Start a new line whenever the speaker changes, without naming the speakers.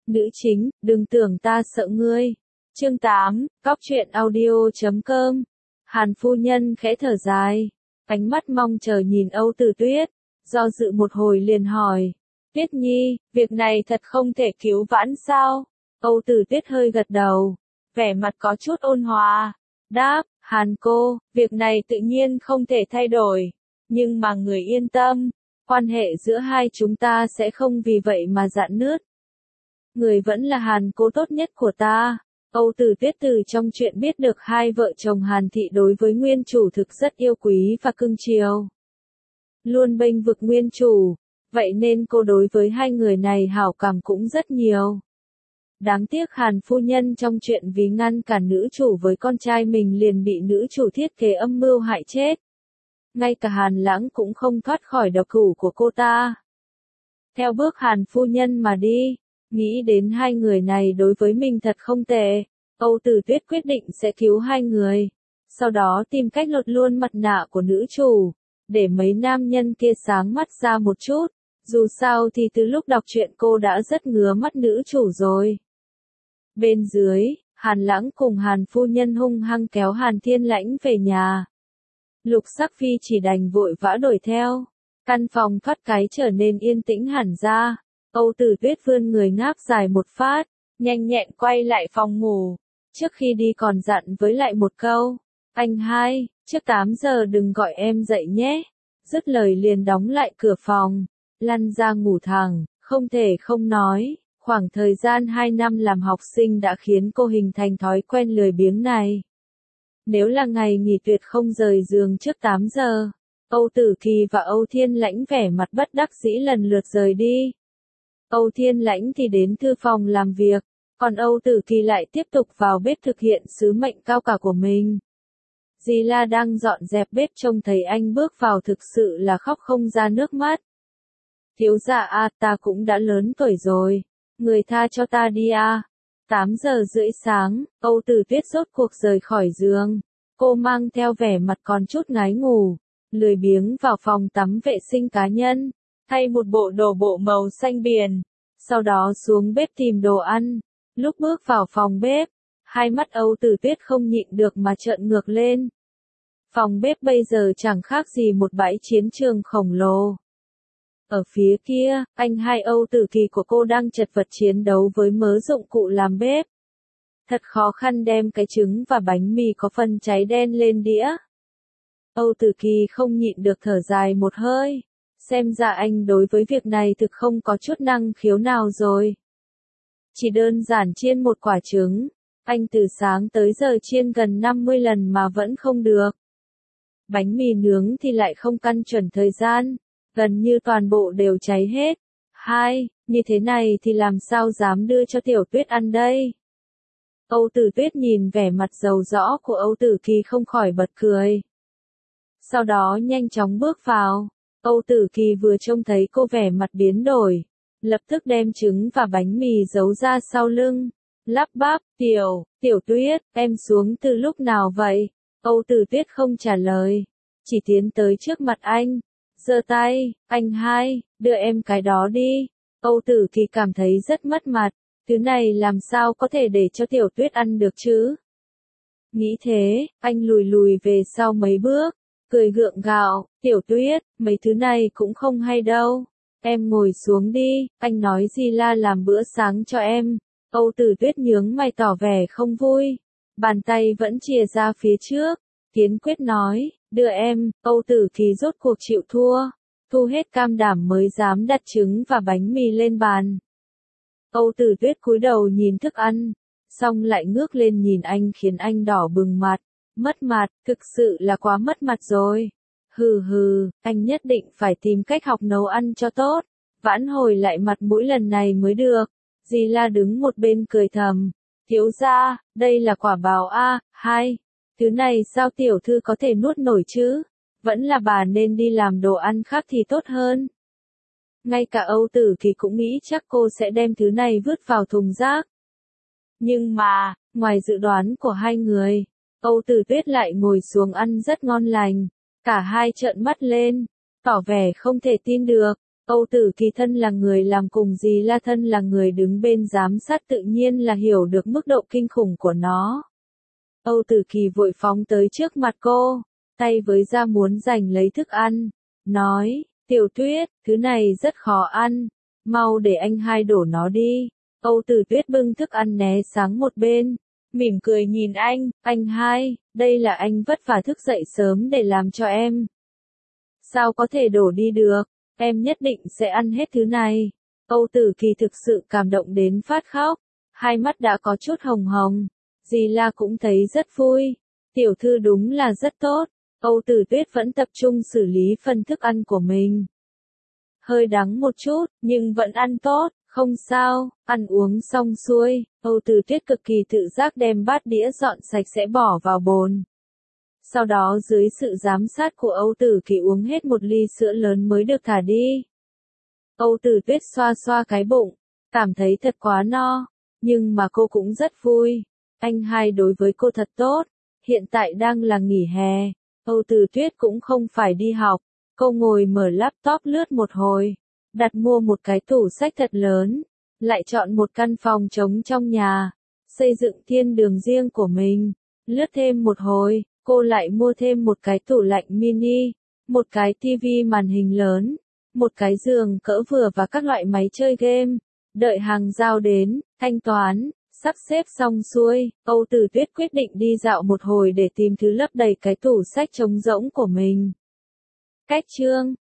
Nữ chính, đừng tưởng ta sợ ngươi. Chương 8, Cóc truyện audio.com. Hàn phu nhân khẽ thở dài, ánh mắt mong chờ nhìn Âu Tử Tuyết, do dự một hồi liền hỏi, Tuyết Nhi, việc này thật không thể cứu vãn sao? Âu Tử Tuyết hơi gật đầu, vẻ mặt có chút ôn hòa, đáp, Hàn cô, việc này tự nhiên không thể thay đổi, nhưng mà người yên tâm, quan hệ giữa hai chúng ta sẽ không vì vậy mà rạn nứt. Người vẫn là Hàn cô tốt nhất của ta. Âu Tử Tuyết từ trong chuyện biết được hai vợ chồng Hàn thị đối với nguyên chủ thực rất yêu quý và cưng chiều. Luôn bênh vực nguyên chủ, vậy nên cô đối với hai người này hảo cảm cũng rất nhiều. Đáng tiếc Hàn phu nhân trong chuyện vì ngăn cản nữ chủ với con trai mình liền bị nữ chủ thiết kế âm mưu hại chết. Ngay cả Hàn Lãng cũng không thoát khỏi độc thủ của cô ta. Theo bước Hàn phu nhân mà đi. Nghĩ đến hai người này đối với mình thật không tệ, Âu Tử Tuyết quyết định sẽ cứu hai người, sau đó tìm cách lột luôn mặt nạ của nữ chủ, để mấy nam nhân kia sáng mắt ra một chút, dù sao thì từ lúc đọc truyện cô đã rất ngứa mắt nữ chủ rồi. Bên dưới, Hàn Lãng cùng Hàn phu nhân hung hăng kéo Hàn Thiên Lãnh về nhà. Lục Sắc Phi chỉ đành vội vã đuổi theo, căn phòng thoát cái trở nên yên tĩnh hẳn ra. Âu Tử Tuyết vươn người ngáp dài một phát, nhanh nhẹn quay lại phòng ngủ. Trước khi đi còn dặn với lại một câu, anh hai, trước 8 giờ đừng gọi em dậy nhé. Dứt lời liền đóng lại cửa phòng, lăn ra ngủ thẳng, không thể không nói, khoảng thời gian 2 năm làm học sinh đã khiến cô hình thành thói quen lười biếng này. Nếu là ngày nghỉ tuyệt không rời giường trước 8 giờ, Âu Tử Kỳ và Âu Thiên Lãnh vẻ mặt bất đắc dĩ lần lượt rời đi. Âu Thiên Lãnh thì đến thư phòng làm việc, còn Âu Tử Kỳ lại tiếp tục vào bếp thực hiện sứ mệnh cao cả của mình. Dì La đang dọn dẹp bếp trông thấy anh bước vào thực sự là khóc không ra nước mắt. Thiếu gia a, ta cũng đã lớn tuổi rồi, người tha cho ta đi a. 8 giờ rưỡi sáng, Âu Tử Tuyết rốt cuộc rời khỏi giường, cô mang theo vẻ mặt còn chút ngái ngủ, lười biếng vào phòng tắm vệ sinh cá nhân. Thay một bộ đồ bộ màu xanh biển, sau đó xuống bếp tìm đồ ăn. Lúc bước vào phòng bếp, hai mắt Âu Tử Tuyết không nhịn được mà trợn ngược lên. Phòng bếp bây giờ chẳng khác gì một bãi chiến trường khổng lồ. Ở phía kia, anh hai Âu Tử Kỳ của cô đang chật vật chiến đấu với mớ dụng cụ làm bếp. Thật khó khăn đem cái trứng và bánh mì có phần cháy đen lên đĩa. Âu Tử Kỳ không nhịn được thở dài một hơi. Xem ra anh đối với việc này thực không có chút năng khiếu nào rồi. Chỉ đơn giản chiên một quả trứng, anh từ sáng tới giờ chiên gần 50 lần mà vẫn không được. Bánh mì nướng thì lại không căn chuẩn thời gian, gần như toàn bộ đều cháy hết. Như thế này thì làm sao dám đưa cho Tiểu Tuyết ăn đây? Âu Tử Tuyết nhìn vẻ mặt giàu rõ của Âu Tử Kỳ không khỏi bật cười. Sau đó nhanh chóng bước vào. Âu Tử Kỳ vừa trông thấy cô vẻ mặt biến đổi, lập tức đem trứng và bánh mì giấu ra sau lưng, lắp bắp, Tiểu Tuyết, em xuống từ lúc nào vậy? Âu Tử Tuyết không trả lời, chỉ tiến tới trước mặt anh, giơ tay, anh hai, đưa em cái đó đi. Âu Tử Kỳ cảm thấy rất mất mặt, thứ này làm sao có thể để cho Tiểu Tuyết ăn được chứ? Nghĩ thế, anh lùi về sau mấy bước. Cười gượng gạo, Tiểu Tuyết, mấy thứ này cũng không hay đâu. Em ngồi xuống đi, anh nói Di La làm bữa sáng cho em. Âu Tử Tuyết nhướng mày tỏ vẻ không vui. Bàn tay vẫn chìa ra phía trước. Kiên quyết nói, đưa em. Âu Tử Kỳ rốt cuộc chịu thua. Thu hết cam đảm mới dám đặt trứng và bánh mì lên bàn. Âu Tử Tuyết cúi đầu nhìn thức ăn, xong lại ngước lên nhìn anh khiến anh đỏ bừng mặt. Mất mặt, thực sự là quá mất mặt rồi. Anh nhất định phải tìm cách học nấu ăn cho tốt, vãn hồi lại mặt mũi lần này mới được. Dì La đứng một bên cười thầm, thiếu gia, đây là quả bào a, thứ này sao tiểu thư có thể nuốt nổi chứ? Vẫn là bà nên đi làm đồ ăn khác thì tốt hơn. Ngay cả Âu Tử Kỳ cũng nghĩ chắc cô sẽ đem thứ này vứt vào thùng rác. Nhưng mà, ngoài dự đoán của hai người, Âu Tử Tuyết lại ngồi xuống ăn rất ngon lành, cả hai trợn mắt lên, tỏ vẻ không thể tin được. Âu Tử Kỳ thân là người làm cùng dì La thân là người đứng bên giám sát tự nhiên là hiểu được mức độ kinh khủng của nó. Âu Tử Kỳ vội phóng tới trước mặt cô, tay với ra muốn giành lấy thức ăn, nói, Tiểu Tuyết, thứ này rất khó ăn, mau để anh hai đổ nó đi. Âu Tử Tuyết bưng thức ăn né sang một bên, mỉm cười nhìn anh hai, đây là anh vất vả thức dậy sớm để làm cho em. Sao có thể đổ đi được, em nhất định sẽ ăn hết thứ này. Âu Tử Kỳ thực sự cảm động đến phát khóc, hai mắt đã có chút hồng hồng. Dì La cũng thấy rất vui, tiểu thư đúng là rất tốt. Âu Tử Tuyết vẫn tập trung xử lý phần thức ăn của mình. Hơi đắng một chút, nhưng vẫn ăn tốt, không sao, ăn uống xong xuôi, Âu Tử Tuyết cực kỳ tự giác đem bát đĩa dọn sạch sẽ bỏ vào bồn. Sau đó dưới sự giám sát của Âu Tử Kỳ uống hết một ly sữa lớn mới được thả đi. Âu Tử Tuyết xoa xoa cái bụng, cảm thấy thật quá no, nhưng mà cô cũng rất vui. Anh hai đối với cô thật tốt, hiện tại đang là nghỉ hè, Âu Tử Tuyết cũng không phải đi học, cô ngồi mở laptop lướt một hồi, đặt mua một cái tủ sách thật lớn, lại chọn một căn phòng trống trong nhà, xây dựng thiên đường riêng của mình, lướt thêm một hồi, cô lại mua thêm một cái tủ lạnh mini, một cái tivi màn hình lớn, một cái giường cỡ vừa và các loại máy chơi game, đợi hàng giao đến, thanh toán. Sắp xếp xong xuôi, Âu Tử Tuyết quyết định đi dạo một hồi để tìm thứ lấp đầy cái tủ sách trống rỗng của mình. Cách chương